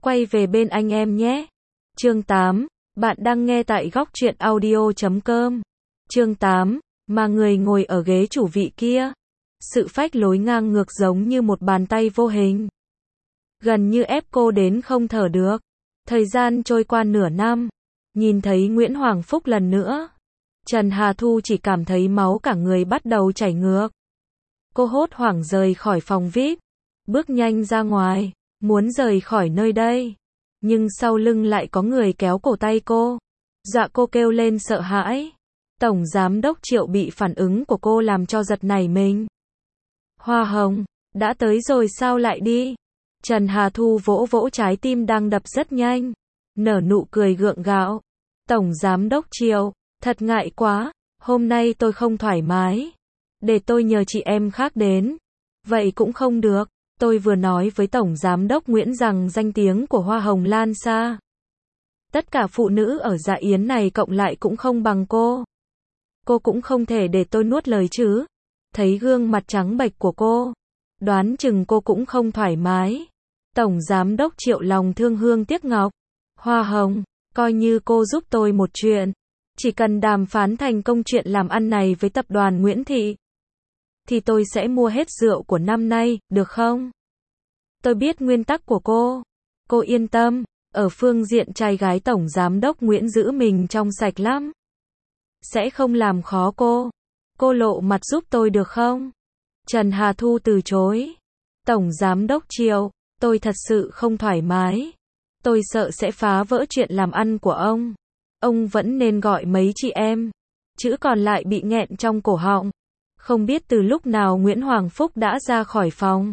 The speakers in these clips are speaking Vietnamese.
quay về bên anh em nhé. Chương 8, bạn đang nghe tại góc truyện audio.com. Chương 8, mà người ngồi ở ghế chủ vị kia. Sự phách lối ngang ngược giống như một bàn tay vô hình. Gần như ép cô đến không thở được. Thời gian trôi qua nửa năm. Nhìn thấy Nguyễn Hoàng Phúc lần nữa. Trần Hà Thu chỉ cảm thấy máu cả người bắt đầu chảy ngược. Cô hốt hoảng rời khỏi phòng VIP. Bước nhanh ra ngoài. Muốn rời khỏi nơi đây. Nhưng sau lưng lại có người kéo cổ tay cô. Dọa cô kêu lên sợ hãi. Tổng giám đốc Triệu bị phản ứng của cô làm cho giật nảy mình. Hoa Hồng, đã tới rồi sao lại đi? Trần Hà Thu vỗ vỗ trái tim đang đập rất nhanh. Nở nụ cười gượng gạo. Tổng giám đốc Triệu, thật ngại quá, hôm nay tôi không thoải mái. Để tôi nhờ chị em khác đến. Vậy cũng không được. Tôi vừa nói với Tổng Giám đốc Nguyễn rằng danh tiếng của Hoa Hồng lan xa. Tất cả phụ nữ ở dạ yến này cộng lại cũng không bằng cô. Cô cũng không thể để tôi nuốt lời chứ. Thấy gương mặt trắng bệch của cô. Đoán chừng cô cũng không thoải mái. Tổng Giám đốc Triệu lòng thương hương tiếc ngọc. Hoa Hồng, coi như cô giúp tôi một chuyện. Chỉ cần đàm phán thành công chuyện làm ăn này với tập đoàn Nguyễn Thị. Thì tôi sẽ mua hết rượu của năm nay, được không? Tôi biết nguyên tắc của cô. Cô yên tâm, ở phương diện trai gái Tổng Giám đốc Nguyễn giữ mình trong sạch lắm. Sẽ không làm khó cô. Cô lộ mặt giúp tôi được không? Trần Hà Thu từ chối. Tổng Giám đốc Triệu, tôi thật sự không thoải mái. Tôi sợ sẽ phá vỡ chuyện làm ăn của ông. Ông vẫn nên gọi mấy chị em. Chữ còn lại bị nghẹn trong cổ họng. Không biết từ lúc nào Nguyễn Hoàng Phúc đã ra khỏi phòng.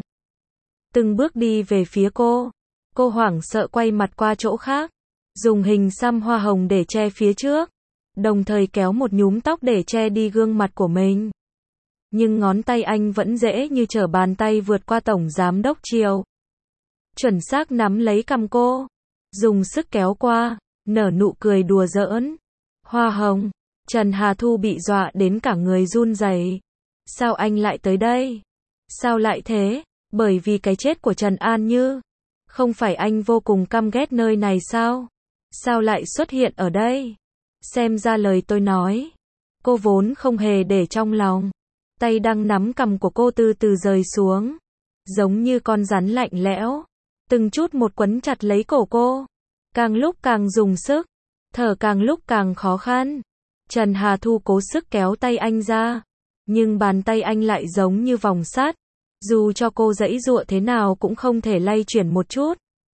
Từng bước đi về phía cô. Cô hoảng sợ quay mặt qua chỗ khác. Dùng hình xăm hoa hồng để che phía trước. Đồng thời kéo một nhúm tóc để che đi gương mặt của mình. Nhưng ngón tay anh vẫn dễ như trở bàn tay vượt qua Tổng Giám đốc Triệu. Chuẩn xác nắm lấy cằm cô. Dùng sức kéo qua. Nở nụ cười đùa giỡn. Hoa Hồng. Trần Hà Thu bị dọa đến cả người run rẩy. Sao anh lại tới đây? Sao lại thế? Bởi vì cái chết của Trần An Như. Không phải anh vô cùng căm ghét nơi này sao? Sao lại xuất hiện ở đây? Xem ra lời tôi nói. Cô vốn không hề để trong lòng. Tay đang nắm cằm của cô từ từ rời xuống. Giống như con rắn lạnh lẽo. Từng chút một quấn chặt lấy cổ cô. Càng lúc càng dùng sức. Thở càng lúc càng khó khăn. Trần Hà Thu cố sức kéo tay anh ra. Nhưng bàn tay anh lại giống như vòng sắt. Dù cho cô giãy giụa thế nào cũng không thể lay chuyển một chút.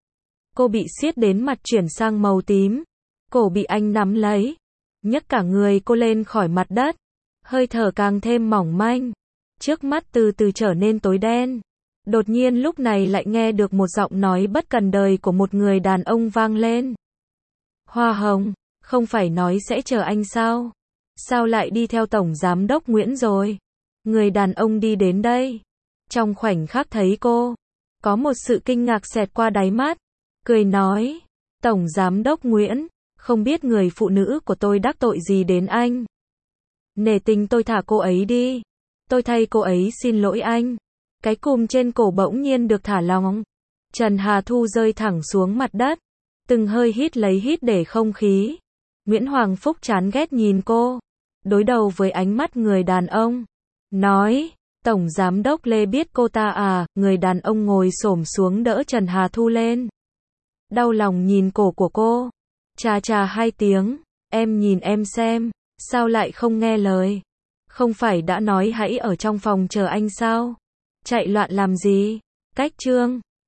Cô bị siết đến mặt chuyển sang màu tím. Cổ bị anh nắm lấy. Nhấc cả người cô lên khỏi mặt đất. Hơi thở càng thêm mỏng manh. Trước mắt từ từ trở nên tối đen. Đột nhiên lúc này lại nghe được một giọng nói bất cần đời của một người đàn ông vang lên. Hoa Hồng, không phải nói sẽ chờ anh sao? Sao lại đi theo Tổng Giám đốc Nguyễn rồi? Người đàn ông đi đến đây. Trong khoảnh khắc thấy cô, có một sự kinh ngạc xẹt qua đáy mắt. Cười nói, Tổng Giám đốc Nguyễn, không biết người phụ nữ của tôi đắc tội gì đến anh. Nể tình tôi thả cô ấy đi. Tôi thay cô ấy xin lỗi anh. Cái cùm trên cổ bỗng nhiên được thả lỏng. Trần Hà Thu rơi thẳng xuống mặt đất. Từng hơi hít lấy hít để không khí. Nguyễn Hoàng Phúc chán ghét nhìn cô. Đối đầu với ánh mắt người đàn ông. Nói, Tổng Giám đốc Lê biết cô ta à? Người đàn ông ngồi xổm xuống đỡ Trần Hà Thu lên. Đau lòng nhìn cổ của cô. Chà chà hai tiếng. Em nhìn em xem. Sao lại không nghe lời? Không phải đã nói hãy ở trong phòng chờ anh sao? Chạy loạn làm gì? Cách chương.